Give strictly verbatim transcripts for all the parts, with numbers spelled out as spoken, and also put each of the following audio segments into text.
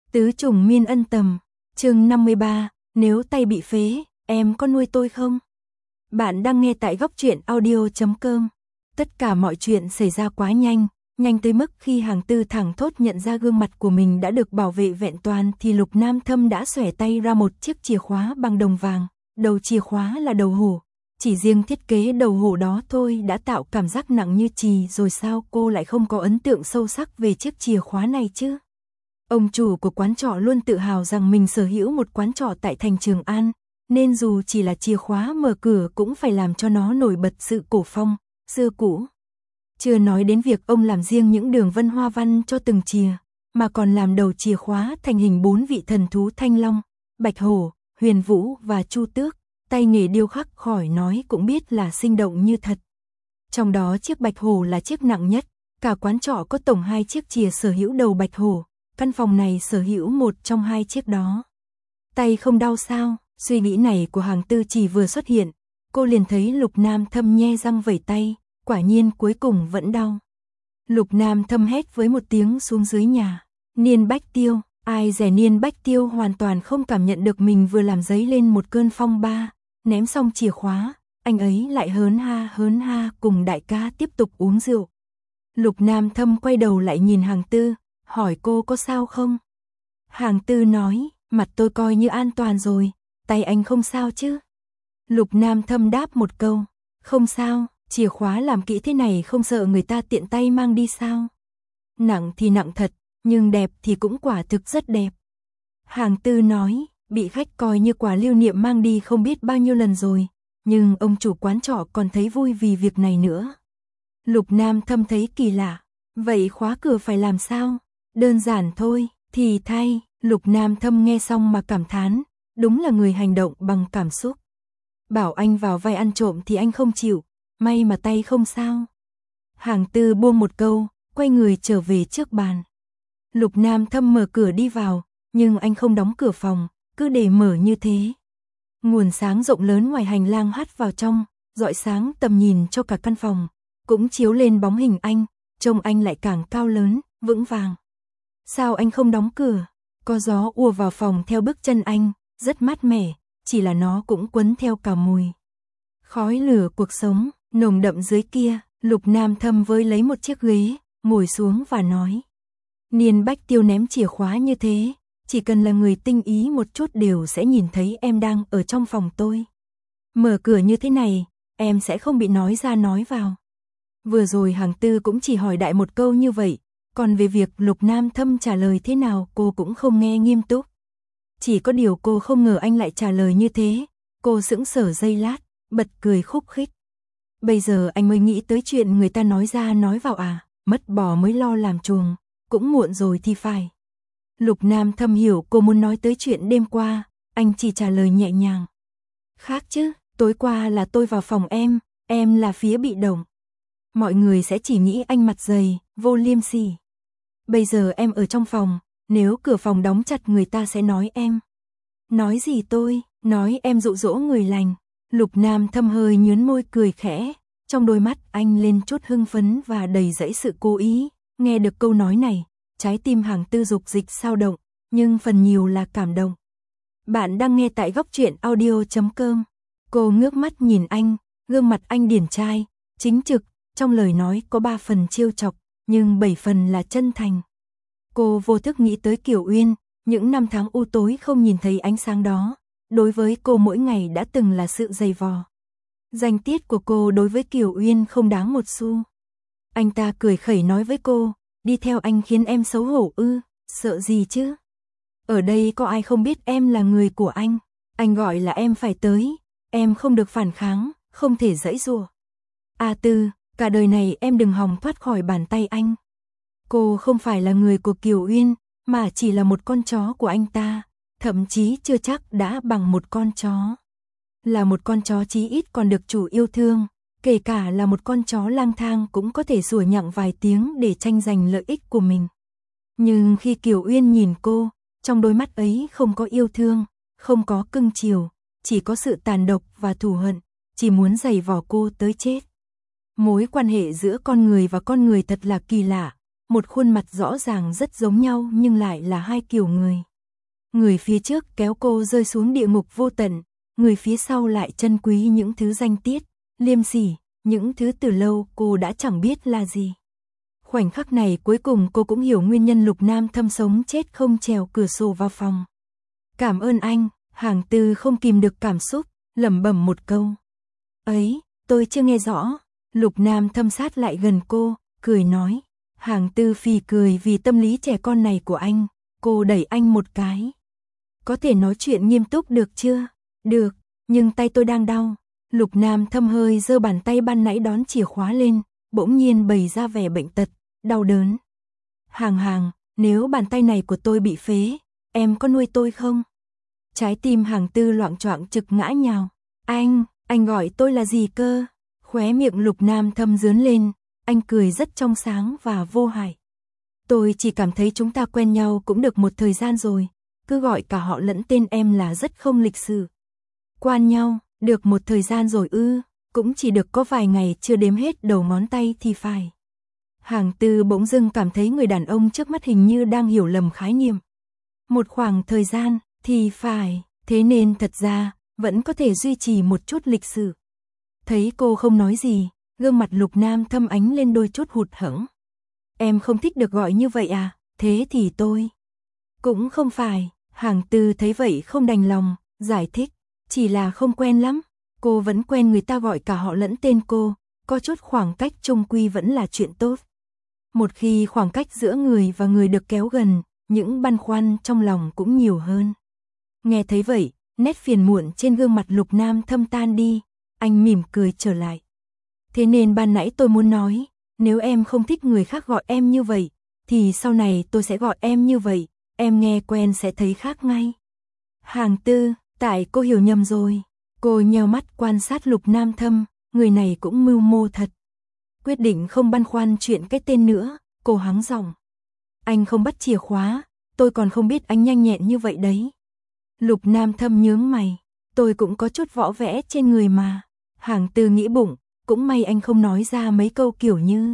Tứ trùng miên ân tầm, chương năm mươi ba, nếu tay bị phế, em có nuôi tôi không? Bạn đang nghe tại góc truyện audio chấm com. Tất cả mọi chuyện xảy ra quá nhanh, nhanh tới mức khi Hàng Tư thẳng thốt nhận ra gương mặt của mình đã được bảo vệ vẹn toàn thì Lục Nam Thâm đã xòe tay ra một chiếc chìa khóa bằng đồng vàng, đầu chìa khóa là đầu hổ. Chỉ riêng thiết kế đầu hổ đó thôi đã tạo cảm giác nặng như chì rồi sao cô lại không có ấn tượng sâu sắc về chiếc chìa khóa này chứ? Ông chủ của quán trọ luôn tự hào rằng mình sở hữu một quán trọ tại thành Trường An, nên dù chỉ là chìa khóa mở cửa cũng phải làm cho nó nổi bật sự cổ phong, xưa cũ. Chưa nói đến việc ông làm riêng những đường vân hoa văn cho từng chìa, mà còn làm đầu chìa khóa thành hình bốn vị thần thú Thanh Long, Bạch Hổ, Huyền Vũ và Chu Tước, tay nghề điêu khắc khỏi nói cũng biết là sinh động như thật. Trong đó chiếc Bạch Hổ là chiếc nặng nhất, cả quán trọ có tổng hai chiếc chìa sở hữu đầu Bạch Hổ, căn phòng này sở hữu một trong hai chiếc đó. Tay không đau sao? Suy nghĩ này của Hàng Tư chỉ vừa xuất hiện, cô liền thấy Lục Nam Thâm nhe răng vẩy tay, quả nhiên cuối cùng vẫn đau. Lục Nam Thâm hét với một tiếng xuống dưới nhà, Niên Bách Tiêu, ai dè Niên Bách Tiêu hoàn toàn không cảm nhận được mình vừa làm dấy lên một cơn phong ba, ném xong chìa khóa, anh ấy lại hớn ha hớn ha cùng đại ca tiếp tục uống rượu. Lục Nam Thâm quay đầu lại nhìn Hàng Tư, hỏi cô có sao không? Hàng Tư nói, mặt tôi coi như an toàn rồi, tay anh không sao chứ? Lục Nam Thâm đáp một câu, không sao, chìa khóa làm kỹ thế này không sợ người ta tiện tay mang đi sao? Nặng thì nặng thật, nhưng đẹp thì cũng quả thực rất đẹp. Hàng Tư nói, bị khách coi như quà lưu niệm mang đi không biết bao nhiêu lần rồi, nhưng ông chủ quán trọ còn thấy vui vì việc này nữa. Lục Nam Thâm thấy kỳ lạ, vậy khóa cửa phải làm sao? Đơn giản thôi, thì thay. Lục Nam Thâm nghe xong mà cảm thán, đúng là người hành động bằng cảm xúc. Bảo anh vào vai ăn trộm thì anh không chịu, may mà tay không sao. Hàng Tư buông một câu, quay người trở về trước bàn. Lục Nam Thâm mở cửa đi vào, nhưng anh không đóng cửa phòng, cứ để mở như thế. Nguồn sáng rộng lớn ngoài hành lang hắt vào trong, rọi sáng tầm nhìn cho cả căn phòng, cũng chiếu lên bóng hình anh, trông anh lại càng cao lớn, vững vàng. Sao anh không đóng cửa? Có gió ùa vào phòng theo bước chân anh, rất mát mẻ, chỉ là nó cũng quấn theo cả mùi khói lửa cuộc sống, nồng đậm dưới kia. Lục Nam Thâm với lấy một chiếc ghế, ngồi xuống và nói. Niên Bách Tiêu ném chìa khóa như thế, chỉ cần là người tinh ý một chút đều sẽ nhìn thấy em đang ở trong phòng tôi. Mở cửa như thế này, em sẽ không bị nói ra nói vào. Vừa rồi Hàng Tư cũng chỉ hỏi đại một câu như vậy, còn về việc Lục Nam Thâm trả lời thế nào cô cũng không nghe nghiêm túc. Chỉ có điều cô không ngờ anh lại trả lời như thế, cô sững sờ giây lát, bật cười khúc khích. Bây giờ anh mới nghĩ tới chuyện người ta nói ra nói vào à, mất bò mới lo làm chuồng, cũng muộn rồi thì phải. Lục Nam Thâm hiểu cô muốn nói tới chuyện đêm qua, anh chỉ trả lời nhẹ nhàng. Khác chứ, tối qua là tôi vào phòng em, em là phía bị động. Mọi người sẽ chỉ nghĩ anh mặt dày, vô liêm sỉ. Bây giờ em ở trong phòng, nếu cửa phòng đóng chặt người ta sẽ nói em. Nói gì tôi, nói em dụ dỗ người lành. Lục Nam Thâm hơi nhướng môi cười khẽ, trong đôi mắt anh lên chút hưng phấn và đầy dẫy sự cố ý. Nghe được câu nói này, trái tim Hàng Tư dục dịch sao động, nhưng phần nhiều là cảm động. Bạn đang nghe tại góc truyện audio chấm com. Cô ngước mắt nhìn anh, gương mặt anh điển trai, chính trực, trong lời nói có ba phần trêu chọc, nhưng bảy phần là chân thành. Cô vô thức nghĩ tới Kiều Uyên, những năm tháng u tối không nhìn thấy ánh sáng đó, đối với cô mỗi ngày đã từng là sự dày vò. Danh tiết của cô đối với Kiều Uyên không đáng một xu. Anh ta cười khẩy nói với cô, đi theo anh khiến em xấu hổ ư, sợ gì chứ? Ở đây có ai không biết em là người của anh, anh gọi là em phải tới, em không được phản kháng, không thể giãy giụa. A Tư, cả đời này em đừng hòng thoát khỏi bàn tay anh. Cô không phải là người của Kiều Uyên, mà chỉ là một con chó của anh ta, thậm chí chưa chắc đã bằng một con chó. Là một con chó chí ít còn được chủ yêu thương, kể cả là một con chó lang thang cũng có thể sủa nhặng vài tiếng để tranh giành lợi ích của mình. Nhưng khi Kiều Uyên nhìn cô, trong đôi mắt ấy không có yêu thương, không có cưng chiều, chỉ có sự tàn độc và thù hận, chỉ muốn giày vò cô tới chết. Mối quan hệ giữa con người và con người thật là kỳ lạ. một khuôn mặt rõ ràng rất giống nhau nhưng lại là hai kiểu người. Người phía trước kéo cô rơi xuống địa ngục vô tận, người phía sau lại trân quý những thứ danh tiết, liêm sỉ, những thứ từ lâu cô đã chẳng biết là gì. Khoảnh khắc này cuối cùng cô cũng hiểu nguyên nhân Lục Nam Thâm sống chết không trèo cửa sổ vào phòng. Cảm ơn anh, Hàng Tư không kìm được cảm xúc, lẩm bẩm một câu. Ấy, tôi chưa nghe rõ. Lục Nam Thâm sát lại gần cô, cười nói. Hàng Tư phì cười vì tâm lý trẻ con này của anh, cô đẩy anh một cái. Có thể nói chuyện nghiêm túc được chưa? Được, nhưng tay tôi đang đau. Lục Nam Thâm hơi giơ bàn tay ban nãy đón chìa khóa lên, bỗng nhiên bày ra vẻ bệnh tật, đau đớn. Hàng Hàng, nếu bàn tay này của tôi bị phế, em có nuôi tôi không? Trái tim Hàng Tư loạng choạng trực ngã nhào. Anh, anh gọi tôi là gì cơ? Khóe miệng Lục Nam Thâm rướn lên, anh cười rất trong sáng và vô hại. Tôi chỉ cảm thấy chúng ta quen nhau cũng được một thời gian rồi, cứ gọi cả họ lẫn tên em là rất không lịch sự. Quan nhau, được một thời gian rồi ư, cũng chỉ được có vài ngày chưa đếm hết đầu ngón tay thì phải. Hàng Tư bỗng dưng cảm thấy người đàn ông trước mắt hình như đang hiểu lầm khái niệm. Một khoảng thời gian thì phải, thế nên thật ra vẫn có thể duy trì một chút lịch sự. Thấy cô không nói gì, gương mặt Lục Nam Thâm ánh lên đôi chút hụt hẫng. Em không thích được gọi như vậy à, thế thì tôi. Cũng không phải, Hàng Tư thấy vậy không đành lòng, giải thích, chỉ là không quen lắm. Cô vẫn quen người ta gọi cả họ lẫn tên cô, có chút khoảng cách chung quy vẫn là chuyện tốt. Một khi khoảng cách giữa người và người được kéo gần, những băn khoăn trong lòng cũng nhiều hơn. Nghe thấy vậy, nét phiền muộn trên gương mặt Lục Nam Thâm tan đi, anh mỉm cười trở lại. Thế nên ban nãy tôi muốn nói, nếu em không thích người khác gọi em như vậy, thì sau này tôi sẽ gọi em như vậy, em nghe quen sẽ thấy khác ngay. Hàng Tư, tại cô hiểu nhầm rồi. Cô nheo mắt quan sát Lục Nam Thâm, người này cũng mưu mô thật. Quyết định không băn khoăn chuyện cái tên nữa, cô hắng giọng. Anh không bắt chìa khóa, tôi còn không biết anh nhanh nhẹn như vậy đấy. Lục Nam Thâm nhướng mày, tôi cũng có chút võ vẽ trên người mà. Hàng Tư nghĩ bụng, cũng may anh không nói ra mấy câu kiểu như.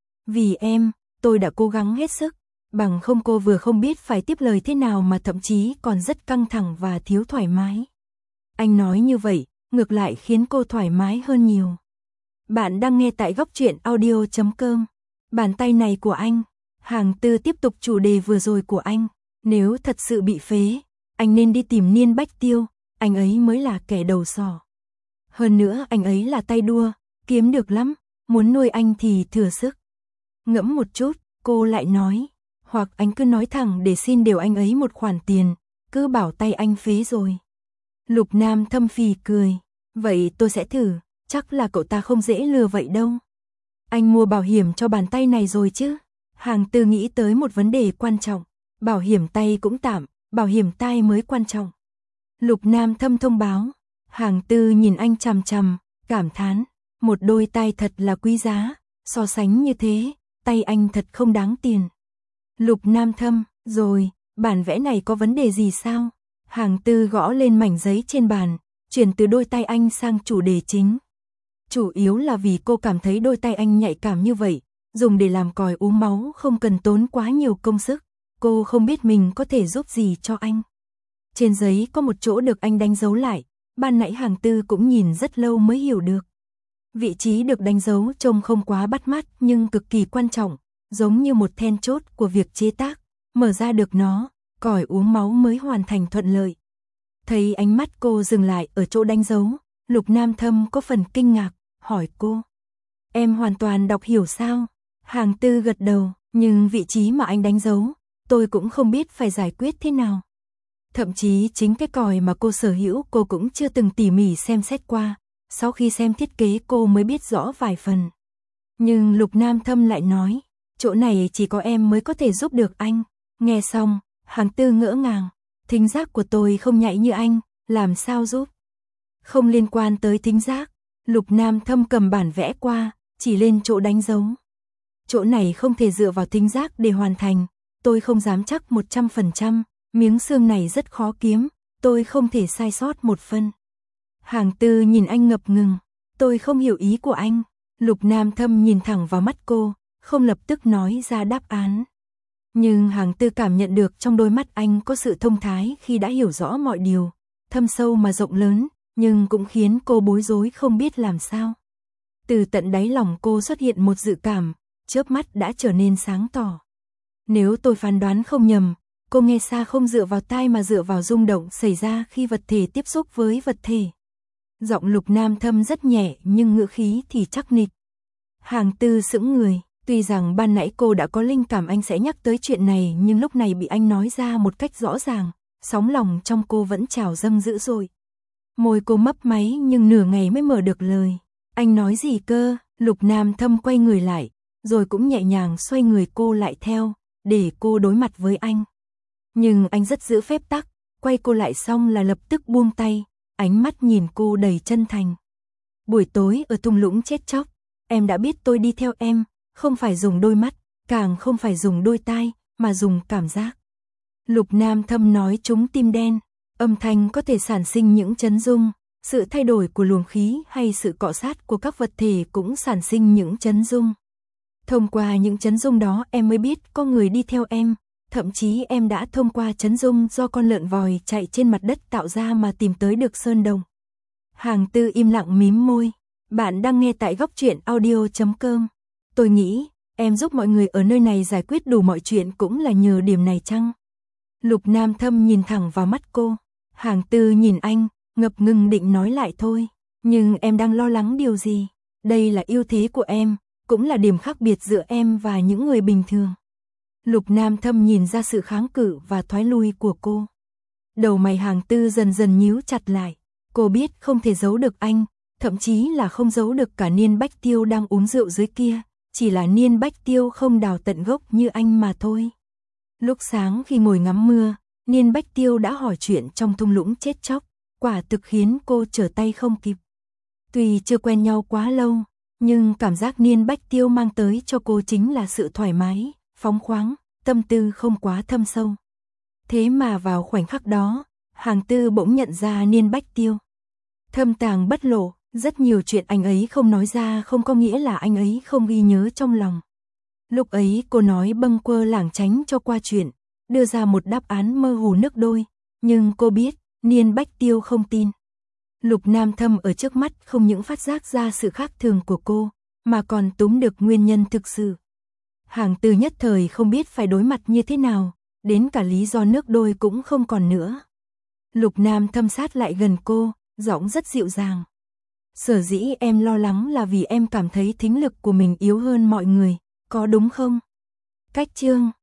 Vì em, tôi đã cố gắng hết sức, bằng không cô vừa không biết phải tiếp lời thế nào mà thậm chí còn rất căng thẳng và thiếu thoải mái. Anh nói như vậy, ngược lại khiến cô thoải mái hơn nhiều. Bạn đang nghe tại góc truyện audio chấm com. Bàn tay này của anh. Hàng Tư tiếp tục chủ đề vừa rồi của anh. Nếu thật sự bị phế, anh nên đi tìm Niên Bách Tiêu, anh ấy mới là kẻ đầu sỏ. Hơn nữa anh ấy là tay đua, kiếm được lắm, muốn nuôi anh thì thừa sức. Ngẫm một chút, cô lại nói, hoặc anh cứ nói thẳng để xin điều anh ấy một khoản tiền, cứ bảo tay anh phế rồi. Lục Nam Thâm phì cười, vậy tôi sẽ thử, chắc là cậu ta không dễ lừa vậy đâu. Anh mua bảo hiểm cho bàn tay này rồi chứ? Hàng Tư nghĩ tới một vấn đề quan trọng, bảo hiểm tay cũng tạm, bảo hiểm tai mới quan trọng. Lục Nam Thâm thông báo, Hàng Tư nhìn anh chằm chằm, cảm thán, một đôi tay thật là quý giá, so sánh như thế, tay anh thật không đáng tiền. Lục Nam Thâm, rồi, bản vẽ này có vấn đề gì sao? Hàng Tư gõ lên mảnh giấy trên bàn, chuyển từ đôi tay anh sang chủ đề chính. Chủ yếu là vì cô cảm thấy đôi tay anh nhạy cảm như vậy, dùng để làm còi uống máu không cần tốn quá nhiều công sức, cô không biết mình có thể giúp gì cho anh. Trên giấy có một chỗ được anh đánh dấu lại, ban nãy Hàng Tư cũng nhìn rất lâu mới hiểu được. Vị trí được đánh dấu trông không quá bắt mắt nhưng cực kỳ quan trọng, giống như một then chốt của việc chế tác, mở ra được nó, còi uống máu mới hoàn thành thuận lợi. Thấy ánh mắt cô dừng lại ở chỗ đánh dấu, Lục Nam Thâm có phần kinh ngạc, hỏi cô. Em hoàn toàn đọc hiểu sao? Hàng Tư gật đầu, nhưng vị trí mà anh đánh dấu, tôi cũng không biết phải giải quyết thế nào. Thậm chí chính cái còi mà cô sở hữu cô cũng chưa từng tỉ mỉ xem xét qua, sau khi xem thiết kế cô mới biết rõ vài phần. Nhưng Lục Nam Thâm lại nói, chỗ này chỉ có em mới có thể giúp được anh. Nghe xong, Hàng Tư ngỡ ngàng, thính giác của tôi không nhạy như anh, làm sao giúp? Không liên quan tới thính giác, Lục Nam Thâm cầm bản vẽ qua, chỉ lên chỗ đánh dấu. Chỗ này không thể dựa vào thính giác để hoàn thành, tôi không dám chắc một trăm phần trăm, miếng xương này rất khó kiếm, tôi không thể sai sót một phân. Hàng Tư nhìn anh ngập ngừng, tôi không hiểu ý của anh. Lục Nam Thâm nhìn thẳng vào mắt cô, không lập tức nói ra đáp án. Nhưng Hàng Tư cảm nhận được trong đôi mắt anh có sự thông thái khi đã hiểu rõ mọi điều, thâm sâu mà rộng lớn, nhưng cũng khiến cô bối rối không biết làm sao. Từ tận đáy lòng cô xuất hiện một dự cảm, chớp mắt đã trở nên sáng tỏ. Nếu tôi phán đoán không nhầm, cô nghe xa không dựa vào tai mà dựa vào rung động xảy ra khi vật thể tiếp xúc với vật thể. Giọng Lục Nam Thâm rất nhẹ nhưng ngữ khí thì chắc nịch. Hàng Tư sững người, tuy rằng ban nãy cô đã có linh cảm anh sẽ nhắc tới chuyện này nhưng lúc này bị anh nói ra một cách rõ ràng, sóng lòng trong cô vẫn trào dâng dữ dội. Môi cô mấp máy nhưng nửa ngày mới mở được lời. Anh nói gì cơ? Lục Nam Thâm quay người lại, rồi cũng nhẹ nhàng xoay người cô lại theo, để cô đối mặt với anh. Nhưng anh rất giữ phép tắc, quay cô lại xong là lập tức buông tay, ánh mắt nhìn cô đầy chân thành. Buổi tối ở thung lũng chết chóc, em đã biết tôi đi theo em, không phải dùng đôi mắt, càng không phải dùng đôi tai, mà dùng cảm giác. Lục Nam Thâm nói trúng tim đen, âm thanh có thể sản sinh những chấn rung, sự thay đổi của luồng khí hay sự cọ sát của các vật thể cũng sản sinh những chấn rung. Thông qua những chấn rung đó em mới biết có người đi theo em, thậm chí em đã thông qua chấn rung do con lợn vòi chạy trên mặt đất tạo ra mà tìm tới được sơn đồng. Hàng Tư im lặng mím môi, bạn đang nghe tại góc truyện audio chấm com. Tôi nghĩ, em giúp mọi người ở nơi này giải quyết đủ mọi chuyện cũng là nhờ điểm này chăng? Lục Nam Thâm nhìn thẳng vào mắt cô, Hàng Tư nhìn anh, ngập ngừng định nói lại thôi, nhưng em đang lo lắng điều gì? Đây là ưu thế của em, cũng là điểm khác biệt giữa em và những người bình thường. Lục Nam Thâm nhìn ra sự kháng cự và thoái lui của cô. Đầu mày Hàng Tư dần dần nhíu chặt lại, cô biết không thể giấu được anh, thậm chí là không giấu được cả Niên Bách Tiêu đang uống rượu dưới kia, chỉ là Niên Bách Tiêu không đào tận gốc như anh mà thôi. Lúc sáng khi ngồi ngắm mưa, Niên Bách Tiêu đã hỏi chuyện trong thung lũng chết chóc, quả thực khiến cô trở tay không kịp. Tuy chưa quen nhau quá lâu, nhưng cảm giác Niên Bách Tiêu mang tới cho cô chính là sự thoải mái, phóng khoáng, tâm tư không quá thâm sâu. Thế mà vào khoảnh khắc đó, Hàng Tư bỗng nhận ra Niên Bách Tiêu thâm tàng bất lộ, rất nhiều chuyện anh ấy không nói ra không có nghĩa là anh ấy không ghi nhớ trong lòng. Lúc ấy cô nói bâng quơ lảng tránh cho qua chuyện, đưa ra một đáp án mơ hồ nước đôi, nhưng cô biết, Niên Bách Tiêu không tin. Lục Nam Thâm ở trước mắt không những phát giác ra sự khác thường của cô, mà còn túm được nguyên nhân thực sự. Hàng Tư nhất thời không biết phải đối mặt như thế nào, đến cả lý do nước đôi cũng không còn nữa. Lục Nam Thâm sát lại gần cô, giọng rất dịu dàng. Sở dĩ em lo lắng là vì em cảm thấy thính lực của mình yếu hơn mọi người, có đúng không? Cách chương